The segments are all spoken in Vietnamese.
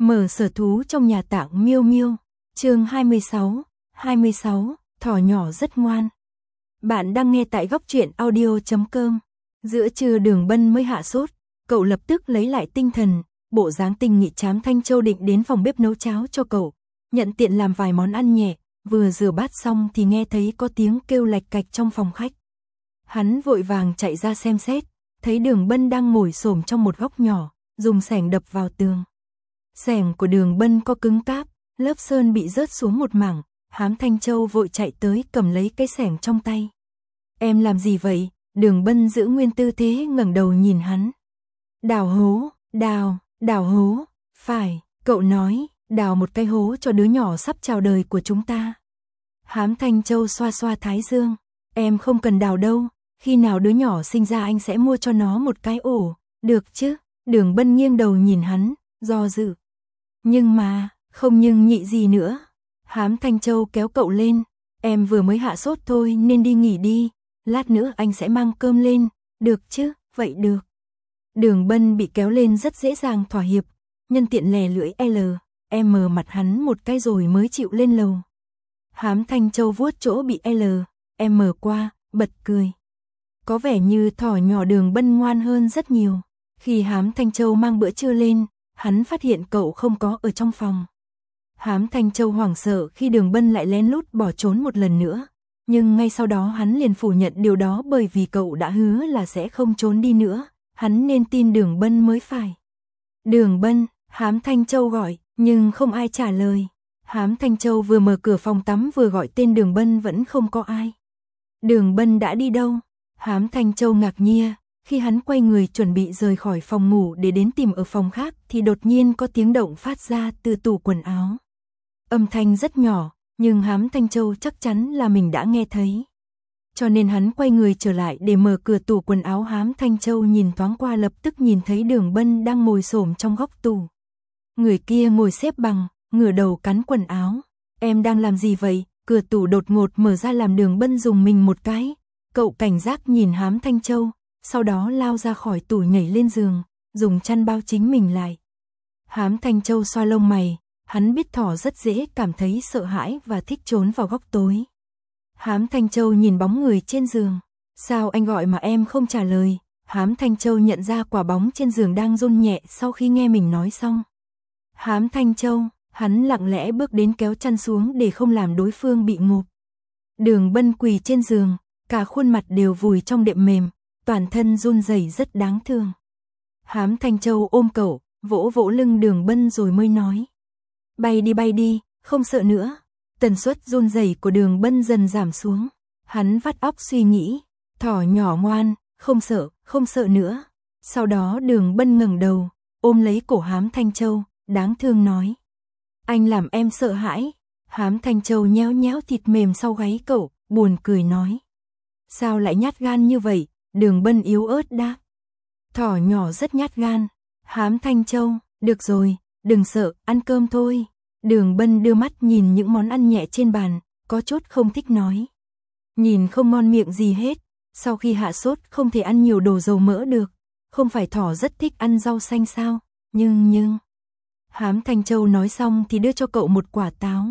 Mở sở thú trong nhà tạng Miêu Miêu, chương 26, thỏ nhỏ rất ngoan. Bạn đang nghe tại góc truyện audio.com. Giữa trưa Đường Bân mới hạ sốt, cậu lập tức lấy lại tinh thần, bộ dáng tinh nghị Trám Thanh Châu định đến phòng bếp nấu cháo cho cậu, nhận tiện làm vài món ăn nhẹ, vừa rửa bát xong thì nghe thấy có tiếng kêu lạch cạch trong phòng khách. Hắn vội vàng chạy ra xem xét, thấy Đường Bân đang ngồi xổm trong một góc nhỏ, dùng xẻng đập vào tường. Xẻng của Đường Bân có cứng cáp, lớp sơn bị rớt xuống một mảng, Hám Thanh Châu vội chạy tới cầm lấy cái xẻng trong tay. Em làm gì vậy? Đường Bân giữ nguyên tư thế ngẩng đầu nhìn hắn. Đào hố, đào hố, phải, cậu nói, đào một cái hố cho đứa nhỏ sắp chào đời của chúng ta. Hám Thanh Châu xoa xoa thái dương, em không cần đào đâu, khi nào đứa nhỏ sinh ra anh sẽ mua cho nó một cái ổ, được chứ? Đường Bân nghiêng đầu nhìn hắn, do dự. Nhưng mà, không nhưng nhị gì nữa. Hám Thanh Châu kéo cậu lên, em vừa mới hạ sốt thôi nên đi nghỉ đi, lát nữa anh sẽ mang cơm lên, được chứ? Vậy được. Đường Bân bị kéo lên rất dễ dàng thỏa hiệp, nhân tiện lè lưỡi M mặt hắn một cái rồi mới chịu lên lầu. Hám Thanh Châu vuốt chỗ bị M qua, bật cười. Có vẻ như thỏ nhỏ Đường Bân ngoan hơn rất nhiều. Khi Hám Thanh Châu mang bữa trưa lên, hắn phát hiện cậu không có ở trong phòng. Hám Thanh Châu hoảng sợ khi Đường Bân lại lén lút bỏ trốn một lần nữa, nhưng ngay sau đó hắn liền phủ nhận điều đó bởi vì cậu đã hứa là sẽ không trốn đi nữa, hắn nên tin Đường Bân mới phải. Đường Bân, Hám Thanh Châu gọi, nhưng không ai trả lời. Hám Thanh Châu vừa mở cửa phòng tắm vừa gọi tên Đường Bân vẫn không có ai. Đường Bân đã đi đâu? Hám Thanh Châu ngạc nhiên. Khi hắn quay người chuẩn bị rời khỏi phòng ngủ để đến tìm ở phòng khác thì đột nhiên có tiếng động phát ra từ tủ quần áo. Âm thanh rất nhỏ, nhưng Hám Thanh Châu chắc chắn là mình đã nghe thấy. Cho nên hắn quay người trở lại để mở cửa tủ quần áo. Hám Thanh Châu nhìn thoáng qua lập tức nhìn thấy Đường Bân đang ngồi xổm trong góc tủ. Người kia ngồi xếp bằng, ngửa đầu cắn quần áo. Em đang làm gì vậy? Cửa tủ đột ngột mở ra làm Đường Bân rùng mình một cái. Cậu cảnh giác nhìn Hám Thanh Châu. Sau đó lao ra khỏi tủ nhảy lên giường, dùng chăn bao chính mình lại. Hám Thanh Châu xoa lông mày, hắn biết thỏ rất dễ cảm thấy sợ hãi và thích trốn vào góc tối. Hám Thanh Châu nhìn bóng người trên giường. Sao anh gọi mà em không trả lời? Hám Thanh Châu nhận ra quả bóng trên giường đang run nhẹ sau khi nghe mình nói xong. Hám Thanh Châu, hắn lặng lẽ bước đến kéo chăn xuống để không làm đối phương bị ngộp. Đường Bân quỳ trên giường, cả khuôn mặt đều vùi trong đệm mềm. Toàn thân run rẩy rất đáng thương. Hám Thanh Châu ôm cậu, vỗ vỗ lưng Đường Bân rồi mới nói. Bay đi, không sợ nữa. Tần suất run rẩy của Đường Bân dần giảm xuống. Hắn vắt óc suy nghĩ. Thỏ nhỏ ngoan, không sợ nữa. Sau đó Đường Bân ngẩng đầu, ôm lấy cổ Hám Thanh Châu, đáng thương nói. Anh làm em sợ hãi. Hám Thanh Châu nhéo nhéo thịt mềm sau gáy cậu, buồn cười nói. Sao lại nhát gan như vậy? Đường Bân yếu ớt đáp. Thỏ nhỏ rất nhát gan. Hám Thanh Châu, được rồi, đừng sợ, ăn cơm thôi. Đường Bân đưa mắt nhìn những món ăn nhẹ trên bàn, có chút không thích nói. Nhìn không ngon miệng gì hết, sau khi hạ sốt không thể ăn nhiều đồ dầu mỡ được. Không phải thỏ rất thích ăn rau xanh sao, nhưng... Hám Thanh Châu nói xong thì đưa cho cậu một quả táo.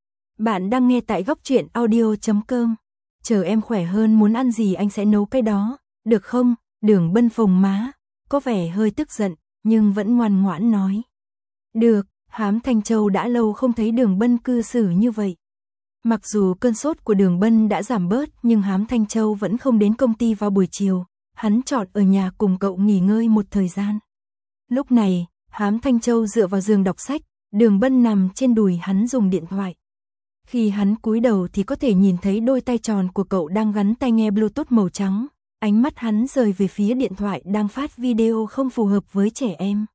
Bạn đang nghe tại góc truyện audio.com. Chờ em khỏe hơn muốn ăn gì anh sẽ nấu cái đó. Được không? Đường Bân phồng má, có vẻ hơi tức giận, nhưng vẫn ngoan ngoãn nói. Được, Hám Thanh Châu đã lâu không thấy Đường Bân cư xử như vậy. Mặc dù cơn sốt của Đường Bân đã giảm bớt nhưng Hám Thanh Châu vẫn không đến công ty vào buổi chiều, hắn chọn ở nhà cùng cậu nghỉ ngơi một thời gian. Lúc này, Hám Thanh Châu dựa vào giường đọc sách, Đường Bân nằm trên đùi hắn dùng điện thoại. Khi hắn cúi đầu thì có thể nhìn thấy đôi tay tròn của cậu đang gắn tai nghe Bluetooth màu trắng. Ánh mắt hắn rời về phía điện thoại đang phát video không phù hợp với trẻ em.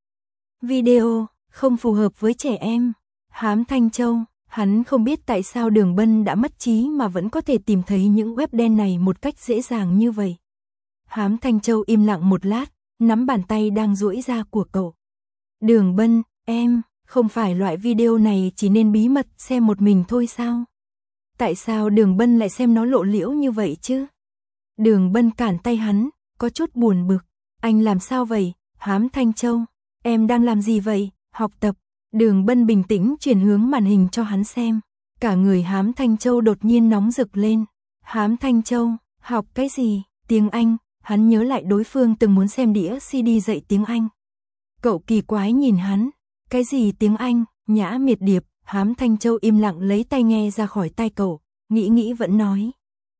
Video không phù hợp với trẻ em. Hám Thanh Châu, hắn không biết tại sao Đường Bân đã mất trí mà vẫn có thể tìm thấy những web đen này một cách dễ dàng như vậy. Hám Thanh Châu im lặng một lát, nắm bàn tay đang duỗi ra của cậu. Đường Bân, em, không phải loại video này chỉ nên bí mật xem một mình thôi sao? Tại sao Đường Bân lại xem nó lộ liễu như vậy chứ? Đường Bân cản tay hắn, có chút buồn bực. Anh làm sao vậy? Hám Thanh Châu, em đang làm gì vậy? Học tập. Đường Bân bình tĩnh chuyển hướng màn hình cho hắn xem. Cả người Hám Thanh Châu đột nhiên nóng rực lên. Hám Thanh Châu, học cái gì? Tiếng Anh, hắn nhớ lại đối phương từng muốn xem đĩa CD dạy tiếng Anh. Cậu kỳ quái nhìn hắn. Cái gì tiếng Anh? Nhã Miệt Điệp. Hám Thanh Châu im lặng lấy tai nghe ra khỏi tai cậu, nghĩ vẫn nói.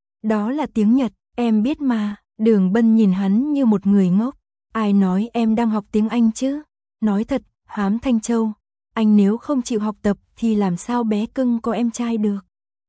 Đó là tiếng Nhật, em biết mà. Đường Bân nhìn hắn như một người ngốc. Ai nói em đang học tiếng Anh chứ? Nói thật, Hám Thanh Châu, anh nếu không chịu học tập thì làm sao bé cưng có em trai được?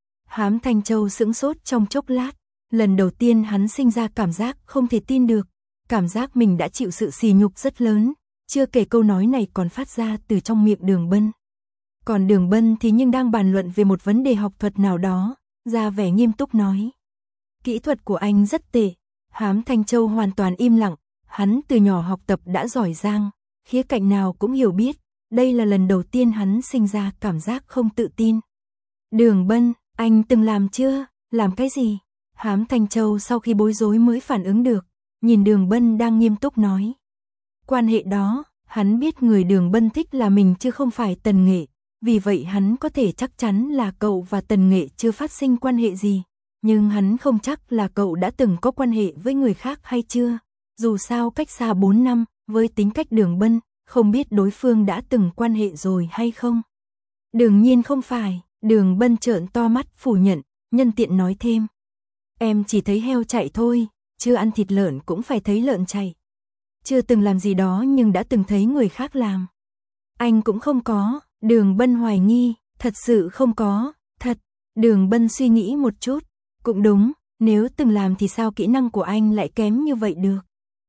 Hám Thanh Châu sững sốt trong chốc lát. Lần đầu tiên hắn sinh ra cảm giác không thể tin được. Cảm giác mình đã chịu sự sỉ nhục rất lớn. Chưa kể câu nói này còn phát ra từ trong miệng Đường Bân. Còn Đường Bân thì nhưng đang bàn luận về một vấn đề học thuật nào đó, ra vẻ nghiêm túc nói. Kỹ thuật của anh rất tệ. Hám Thanh Châu hoàn toàn im lặng, hắn từ nhỏ học tập đã giỏi giang, khía cạnh nào cũng hiểu biết, đây là lần đầu tiên hắn sinh ra cảm giác không tự tin. Đường Bân, anh từng làm chưa? Làm cái gì? Hám Thanh Châu sau khi bối rối mới phản ứng được, nhìn Đường Bân đang nghiêm túc nói. Quan hệ đó, hắn biết người Đường Bân thích là mình chứ không phải Tần Nghệ. Vì vậy hắn có thể chắc chắn là cậu và Tần Nghệ chưa phát sinh quan hệ gì. Nhưng hắn không chắc là cậu đã từng có quan hệ với người khác hay chưa. Dù sao cách xa 4 năm, với tính cách Đường Bân, không biết đối phương đã từng quan hệ rồi hay không. Đương nhiên không phải, Đường Bân trợn to mắt phủ nhận, nhân tiện nói thêm. Em chỉ thấy heo chạy thôi, chưa ăn thịt lợn cũng phải thấy lợn chạy. Chưa từng làm gì đó nhưng đã từng thấy người khác làm. Anh cũng không có. Đường Bân hoài nghi, thật sự không có, thật. Đường Bân suy nghĩ một chút, cũng đúng, nếu từng làm thì sao kỹ năng của anh lại kém như vậy được.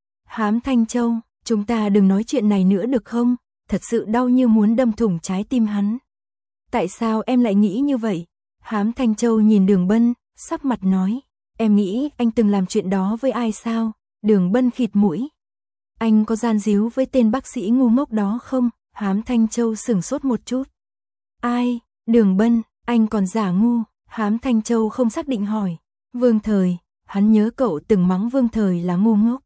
Hám Thanh Châu, chúng ta đừng nói chuyện này nữa được không, thật sự đau như muốn đâm thủng trái tim hắn. Tại sao em lại nghĩ như vậy? Hám Thanh Châu nhìn Đường Bân, sắc mặt nói, em nghĩ anh từng làm chuyện đó với ai sao? Đường Bân khịt mũi. Anh có gian díu với tên bác sĩ ngu ngốc đó không? Hám Thanh Châu sửng sốt một chút. Ai? Đường Bân, anh còn giả ngu. Hám Thanh Châu không xác định hỏi. Vương Thời, hắn nhớ cậu từng mắng Vương Thời là ngu ngốc.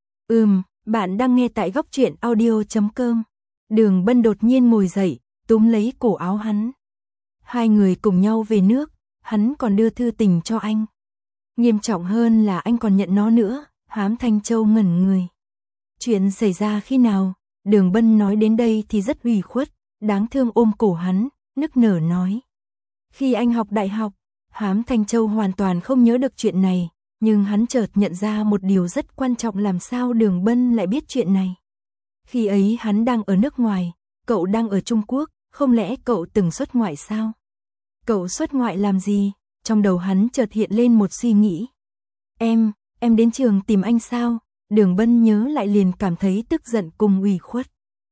Bạn đang nghe tại góc truyện audio.com. Đường Bân đột nhiên ngồi dậy, túm lấy cổ áo hắn. Hai người cùng nhau về nước, hắn còn đưa thư tình cho anh. Nghiêm trọng hơn là anh còn nhận nó nữa. Hám Thanh Châu ngẩn người. Chuyện xảy ra khi nào? Đường Bân nói đến đây thì rất ủy khuất, đáng thương ôm cổ hắn, nức nở nói. Khi anh học đại học, Hám Thanh Châu hoàn toàn không nhớ được chuyện này, nhưng hắn chợt nhận ra một điều rất quan trọng, làm sao Đường Bân lại biết chuyện này. Khi ấy hắn đang ở nước ngoài, cậu đang ở Trung Quốc, không lẽ cậu từng xuất ngoại sao? Cậu xuất ngoại làm gì? Trong đầu hắn chợt hiện lên một suy nghĩ. Em đến trường tìm anh sao? Đường Bân nhớ lại liền cảm thấy tức giận cùng ủy khuất.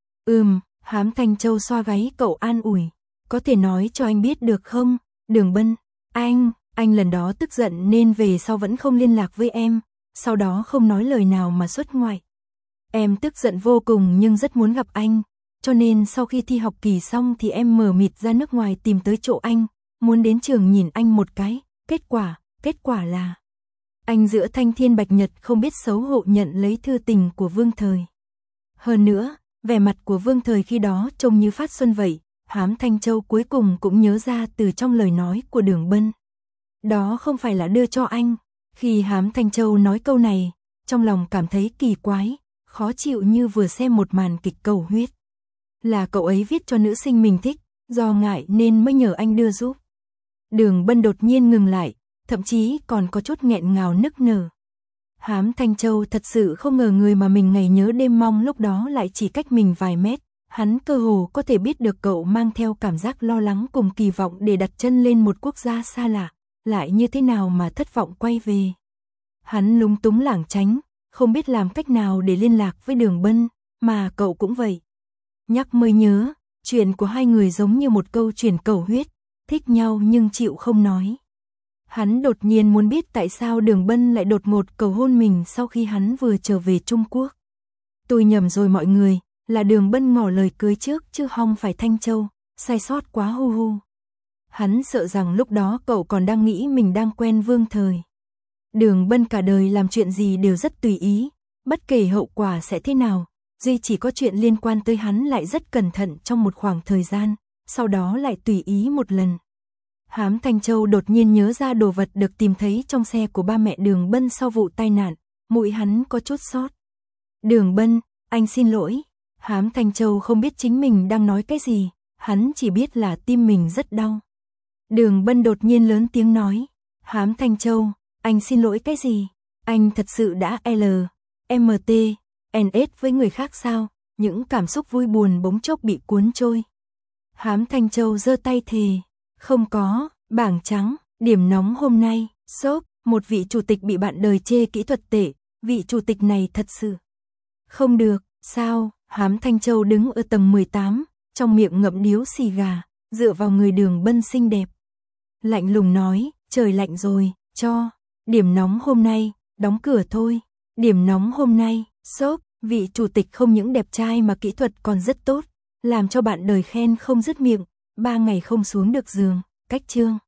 Hám Thanh Châu xoa gáy cậu an ủi. Có thể nói cho anh biết được không? Đường Bân, anh lần đó tức giận nên về sau vẫn không liên lạc với em, sau đó không nói lời nào mà xuất ngoại. Em tức giận vô cùng nhưng rất muốn gặp anh, cho nên sau khi thi học kỳ xong thì em mờ mịt ra nước ngoài tìm tới chỗ anh, muốn đến trường nhìn anh một cái, kết quả là anh giữa thanh thiên bạch nhật không biết xấu hổ nhận lấy thư tình của Vương Thời. Hơn nữa, vẻ mặt của Vương Thời khi đó trông như phát xuân vậy, Hám Thanh Châu cuối cùng cũng nhớ ra từ trong lời nói của Đường Bân. Đó không phải là đưa cho anh. Khi Hám Thanh Châu nói câu này, trong lòng cảm thấy kỳ quái, khó chịu như vừa xem một màn kịch cầu huyết. Là cậu ấy viết cho nữ sinh mình thích, do ngại nên mới nhờ anh đưa giúp. Đường Bân đột nhiên ngừng lại, thậm chí còn có chút nghẹn ngào nức nở. Hám Thanh Châu thật sự không ngờ người mà mình ngày nhớ đêm mong lúc đó lại chỉ cách mình vài mét. Hắn cơ hồ có thể biết được cậu mang theo cảm giác lo lắng cùng kỳ vọng để đặt chân lên một quốc gia xa lạ, lại như thế nào mà thất vọng quay về. Hắn lúng túng lảng tránh, không biết làm cách nào để liên lạc với Đường Bân, mà cậu cũng vậy. Nhắc mới nhớ, chuyện của hai người giống như một câu chuyện cầu huyết, thích nhau nhưng chịu không nói. Hắn đột nhiên muốn biết tại sao Đường Bân lại đột ngột cầu hôn mình sau khi hắn vừa trở về Trung Quốc. Tôi nhầm rồi mọi người, là Đường Bân ngỏ lời cưới trước chứ không phải Thanh Châu, sai sót quá hu hu. Hắn sợ rằng lúc đó cậu còn đang nghĩ mình đang quen Vương Thời. Đường Bân cả đời làm chuyện gì đều rất tùy ý, bất kể hậu quả sẽ thế nào, duy chỉ có chuyện liên quan tới hắn lại rất cẩn thận trong một khoảng thời gian, sau đó lại tùy ý một lần. Hám Thanh Châu đột nhiên nhớ ra đồ vật được tìm thấy trong xe của ba mẹ Đường Bân sau vụ tai nạn, mũi hắn có chút sốt. Đường Bân, anh xin lỗi. Hám Thanh Châu không biết chính mình đang nói cái gì, hắn chỉ biết là tim mình rất đau. Đường Bân đột nhiên lớn tiếng nói, Hám Thanh Châu, anh xin lỗi cái gì? Anh thật sự đã LMT, NS với người khác sao? Những cảm xúc vui buồn bỗng chốc bị cuốn trôi. Hám Thanh Châu giơ tay thề, không có, bảng trắng, điểm nóng hôm nay, sốc, một vị chủ tịch bị bạn đời chê kỹ thuật tệ, vị chủ tịch này thật sự không được, sao? Hám Thanh Châu đứng ở tầng 18, trong miệng ngậm điếu xì gà, dựa vào người Đường Bân xinh đẹp. Lạnh lùng nói, trời lạnh rồi, cho, điểm nóng hôm nay, đóng cửa thôi, điểm nóng hôm nay, sốc, vị chủ tịch không những đẹp trai mà kỹ thuật còn rất tốt, làm cho bạn đời khen không dứt miệng, 3 ngày không xuống được giường, cách chương.